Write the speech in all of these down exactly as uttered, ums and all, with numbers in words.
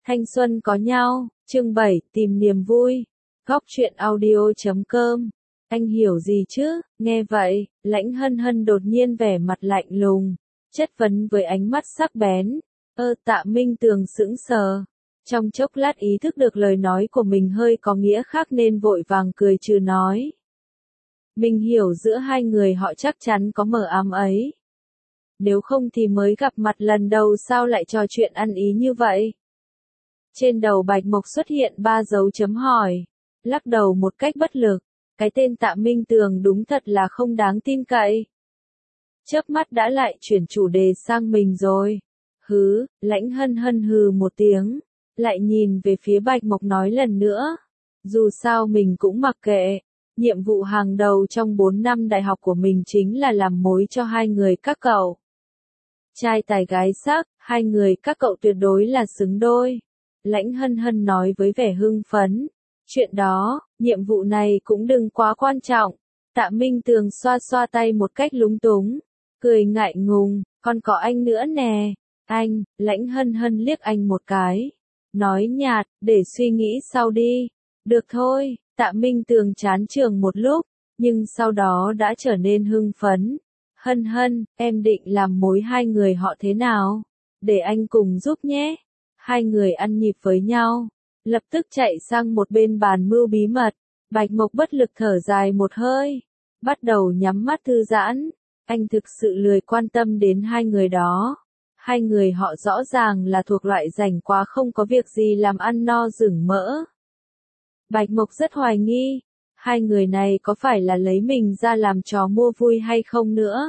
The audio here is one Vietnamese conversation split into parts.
Thanh xuân có nhau, chương bảy, tìm niềm vui. Góc truyện audio chấm com. Anh hiểu gì chứ? Nghe vậy, Lãnh Hân Hân đột nhiên vẻ mặt lạnh lùng, chất vấn với ánh mắt sắc bén. Ơ Tạ Minh Tường sững sờ. Trong chốc lát ý thức được lời nói của mình hơi có nghĩa khác nên vội vàng cười trừ nói. Mình hiểu giữa hai người họ chắc chắn có mờ ám ấy. Nếu không thì mới gặp mặt lần đầu sao lại trò chuyện ăn ý như vậy? Trên đầu Bạch Mộc xuất hiện ba dấu chấm hỏi, lắc đầu một cách bất lực, cái tên Tạ Minh Tường đúng thật là không đáng tin cậy. Chớp mắt đã lại chuyển chủ đề sang mình rồi. Hứ, Lãnh Hân Hân hừ một tiếng, lại nhìn về phía Bạch Mộc nói lần nữa. Dù sao mình cũng mặc kệ, nhiệm vụ hàng đầu trong bốn năm đại học của mình chính là làm mối cho hai người các cậu. Trai tài gái sắc, hai người các cậu tuyệt đối là xứng đôi. Lãnh Hân Hân nói với vẻ hưng phấn. Chuyện đó, nhiệm vụ này cũng đừng quá quan trọng. Tạ Minh Tường xoa xoa tay một cách lúng túng, cười ngại ngùng, còn có anh nữa nè. Anh, Lãnh Hân Hân liếc anh một cái, nói nhạt, để suy nghĩ sau đi. Được thôi, Tạ Minh Tường chán trường một lúc, nhưng sau đó đã trở nên hưng phấn. Hân Hân, em định làm mối hai người họ thế nào? Để anh cùng giúp nhé. Hai người ăn nhịp với nhau, lập tức chạy sang một bên bàn mưu bí mật. Bạch Mộc bất lực thở dài một hơi, bắt đầu nhắm mắt thư giãn. Anh thực sự lười quan tâm đến hai người đó. Hai người họ rõ ràng là thuộc loại rảnh quá không có việc gì làm ăn no rừng mỡ. Bạch Mộc rất hoài nghi, hai người này có phải là lấy mình ra làm trò mua vui hay không nữa.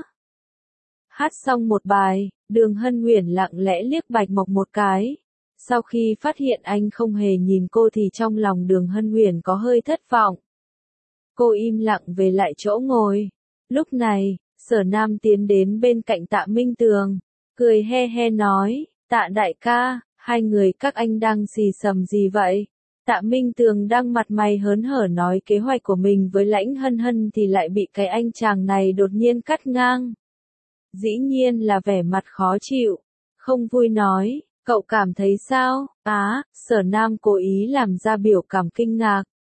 Hát xong một bài, Đường Hân Huyền lặng lẽ liếc Bạch Mộc một cái. Sau khi phát hiện anh không hề nhìn cô thì trong lòng Đường Hân Huyền có hơi thất vọng. Cô im lặng về lại chỗ ngồi. Lúc này, Sở Nam tiến đến bên cạnh Tạ Minh Tường, cười he he nói, Tạ đại ca, hai người các anh đang xì xầm gì vậy? Tạ Minh Tường đang mặt mày hớn hở nói kế hoạch của mình với Lãnh Hân Hân thì lại bị cái anh chàng này đột nhiên cắt ngang. Dĩ nhiên là vẻ mặt khó chịu, không vui nói, cậu cảm thấy sao? Á, Sở Nam cố ý làm ra biểu cảm kinh ngạc.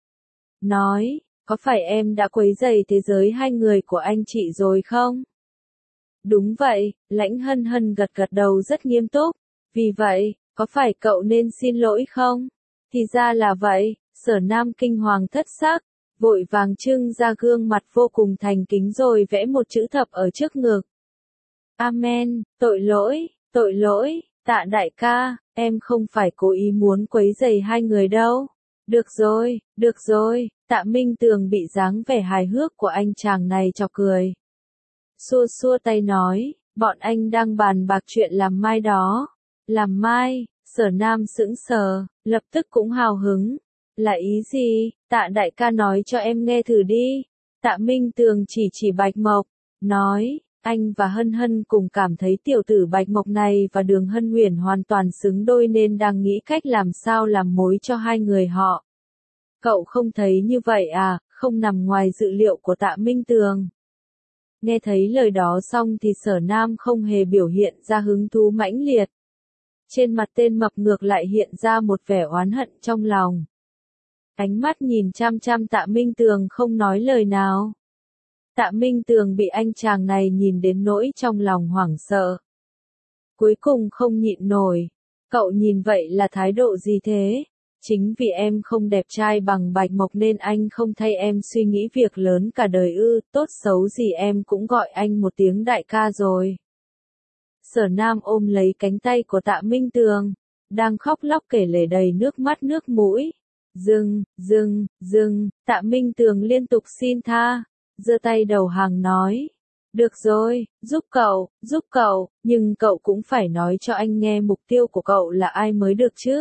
Nói, có phải em đã quấy rầy thế giới hai người của anh chị rồi không? Đúng vậy, Lãnh Hân Hân gật gật đầu rất nghiêm túc. Vì vậy, có phải cậu nên xin lỗi không? Thì ra là vậy, Sở Nam kinh hoàng thất sắc, vội vàng trưng ra gương mặt vô cùng thành kính rồi vẽ một chữ thập ở trước ngực. Amen, tội lỗi, tội lỗi, Tạ đại ca, em không phải cố ý muốn quấy rầy hai người đâu. Được rồi, được rồi, Tạ Minh Tường bị dáng vẻ hài hước của anh chàng này chọc cười. Xua xua tay nói, bọn anh đang bàn bạc chuyện làm mai đó. Làm mai, Sở Nam sững sờ, lập tức cũng hào hứng. Là ý gì? Tạ đại ca nói cho em nghe thử đi. Tạ Minh Tường chỉ chỉ Bạch Mộc, nói, anh và Hân Hân cùng cảm thấy tiểu tử Bạch Mộc này và Đường Hân Huyền hoàn toàn xứng đôi nên đang nghĩ cách làm sao làm mối cho hai người họ. Cậu không thấy như vậy à, không nằm ngoài dự liệu của Tạ Minh Tường. Nghe thấy lời đó xong thì Sở Nam không hề biểu hiện ra hứng thú mãnh liệt. Trên mặt tên mập ngược lại hiện ra một vẻ oán hận trong lòng. Ánh mắt nhìn chăm chăm Tạ Minh Tường không nói lời nào. Tạ Minh Tường bị anh chàng này nhìn đến nỗi trong lòng hoảng sợ. Cuối cùng không nhịn nổi. Cậu nhìn vậy là thái độ gì thế? Chính vì em không đẹp trai bằng Bạch Mộc nên anh không thay em suy nghĩ việc lớn cả đời ư, tốt xấu gì em cũng gọi anh một tiếng đại ca rồi. Sở Nam ôm lấy cánh tay của Tạ Minh Tường, đang khóc lóc kể lể đầy nước mắt nước mũi. Dừng, dừng, dừng, Tạ Minh Tường liên tục xin tha, giơ tay đầu hàng nói. Được rồi, giúp cậu, giúp cậu, nhưng cậu cũng phải nói cho anh nghe mục tiêu của cậu là ai mới được chứ.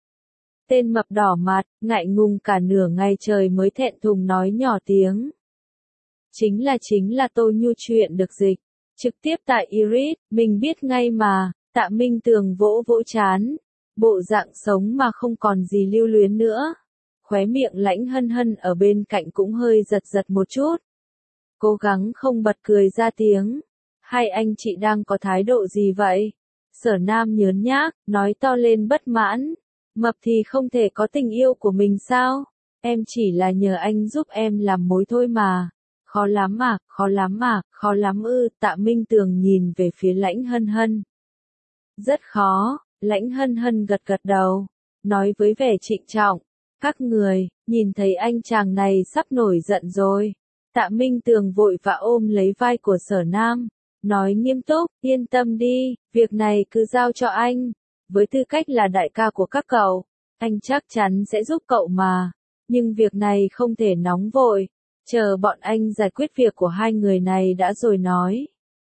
Tên mập đỏ mặt, ngại ngùng cả nửa ngày trời mới thẹn thùng nói nhỏ tiếng. Chính là chính là Tô Nhu chuyện được dịch. Trực tiếp tại Iris, mình biết ngay mà. Tạ Minh Tường vỗ vỗ chán. Bộ dạng sống mà không còn gì lưu luyến nữa. Khóe miệng Lãnh Hân Hân ở bên cạnh cũng hơi giật giật một chút. Cố gắng không bật cười ra tiếng. Hai anh chị đang có thái độ gì vậy? Sở Nam nhớn nhác, nói to lên bất mãn. Mập thì không thể có tình yêu của mình sao? Em chỉ là nhờ anh giúp em làm mối thôi mà. Khó lắm mà, khó lắm mà, khó lắm ư, Tạ Minh Tường nhìn về phía Lãnh Hân Hân. Rất khó, Lãnh Hân Hân gật gật đầu, nói với vẻ trịnh trọng. Các người, nhìn thấy anh chàng này sắp nổi giận rồi. Tạ Minh Tường vội vã ôm lấy vai của Sở Nam, nói nghiêm túc, yên tâm đi, việc này cứ giao cho anh. Với tư cách là đại ca của các cậu, anh chắc chắn sẽ giúp cậu mà. Nhưng việc này không thể nóng vội, chờ bọn anh giải quyết việc của hai người này đã rồi nói.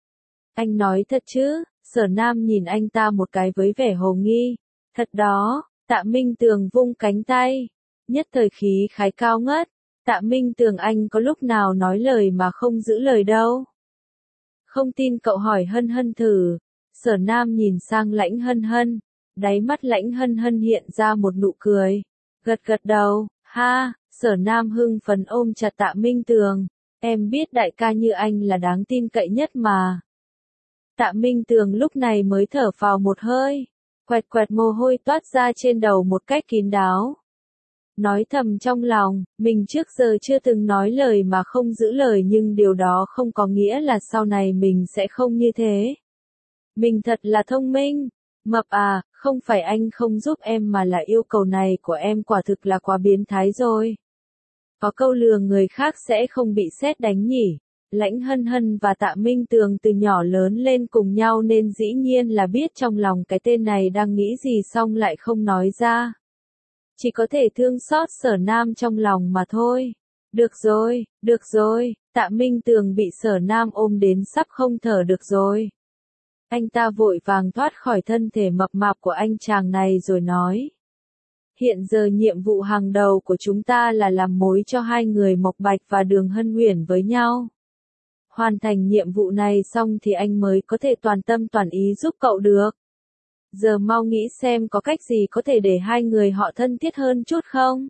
Anh nói thật chứ? Sở Nam nhìn anh ta một cái với vẻ hồ nghi. Thật đó, Tạ Minh Tường vung cánh tay, nhất thời khí khái cao ngất. Tạ Minh Tường anh có lúc nào nói lời mà không giữ lời đâu. Không tin cậu hỏi Hân Hân thử. Sở Nam nhìn sang Lãnh Hân Hân, đáy mắt Lãnh Hân Hân hiện ra một nụ cười, gật gật đầu, ha. Sở Nam hưng phấn ôm chặt Tạ Minh Tường, em biết đại ca như anh là đáng tin cậy nhất mà. Tạ Minh Tường lúc này mới thở phào một hơi, quẹt quẹt mồ hôi toát ra trên đầu một cách kín đáo. Nói thầm trong lòng, mình trước giờ chưa từng nói lời mà không giữ lời, nhưng điều đó không có nghĩa là sau này mình sẽ không như thế. Mình thật là thông minh. Mập à, không phải anh không giúp em mà là yêu cầu này của em quả thực là quá biến thái rồi. Có câu lừa người khác sẽ không bị sét đánh nhỉ. Lãnh Hân Hân và Tạ Minh Tường từ nhỏ lớn lên cùng nhau nên dĩ nhiên là biết trong lòng cái tên này đang nghĩ gì, xong lại không nói ra. Chỉ có thể thương xót Sở Nam trong lòng mà thôi. Được rồi, được rồi, Tạ Minh Tường bị Sở Nam ôm đến sắp không thở được rồi. Anh ta vội vàng thoát khỏi thân thể mập mạp của anh chàng này rồi nói. Hiện giờ nhiệm vụ hàng đầu của chúng ta là làm mối cho hai người Mộc Bạch và Đường Hân Uyển với nhau. Hoàn thành nhiệm vụ này xong thì anh mới có thể toàn tâm toàn ý giúp cậu được. Giờ mau nghĩ xem có cách gì có thể để hai người họ thân thiết hơn chút không?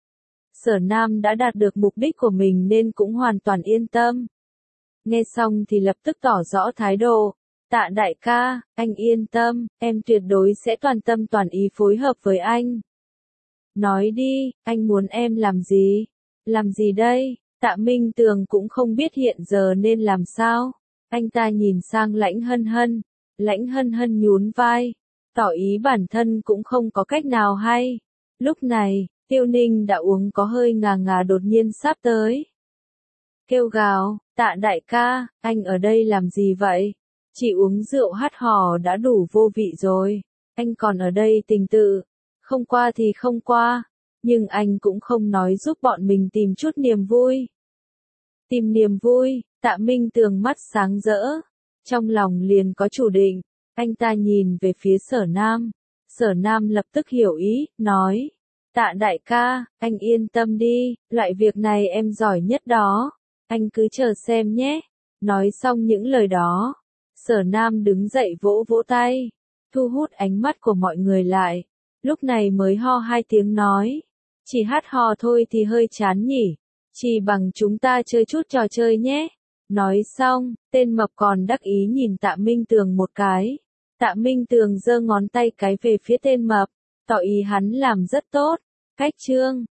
Sở Nam đã đạt được mục đích của mình nên cũng hoàn toàn yên tâm. Nghe xong thì lập tức tỏ rõ thái độ. Tạ đại ca, anh yên tâm, em tuyệt đối sẽ toàn tâm toàn ý phối hợp với anh. Nói đi, anh muốn em làm gì? Làm gì đây? Tạ Minh Tường cũng không biết hiện giờ nên làm sao. Anh ta nhìn sang Lãnh Hân Hân. Lãnh Hân Hân nhún vai, tỏ ý bản thân cũng không có cách nào hay. Lúc này, Tiêu Ninh đã uống có hơi ngà ngà đột nhiên sắp tới. Kêu gào, Tạ đại ca, anh ở đây làm gì vậy? Chỉ uống rượu hát hò đã đủ vô vị rồi. Anh còn ở đây tình tự. Không qua thì không qua. Nhưng anh cũng không nói giúp bọn mình tìm chút niềm vui. Tìm niềm vui, Tạ Minh Tường mắt sáng rỡ. Trong lòng liền có chủ định. Anh ta nhìn về phía Sở Nam. Sở Nam lập tức hiểu ý, nói. Tạ đại ca, anh yên tâm đi, loại việc này em giỏi nhất đó. Anh cứ chờ xem nhé. Nói xong những lời đó, Sở Nam đứng dậy vỗ vỗ tay, thu hút ánh mắt của mọi người lại. Lúc này mới ho hai tiếng nói. Chỉ hát hò thôi thì hơi chán nhỉ. Chỉ bằng chúng ta chơi chút trò chơi nhé. Nói xong, tên mập còn đắc ý nhìn Tạ Minh Tường một cái. Tạ Minh Tường giơ ngón tay cái về phía tên mập, tỏ ý hắn làm rất tốt. Cách chương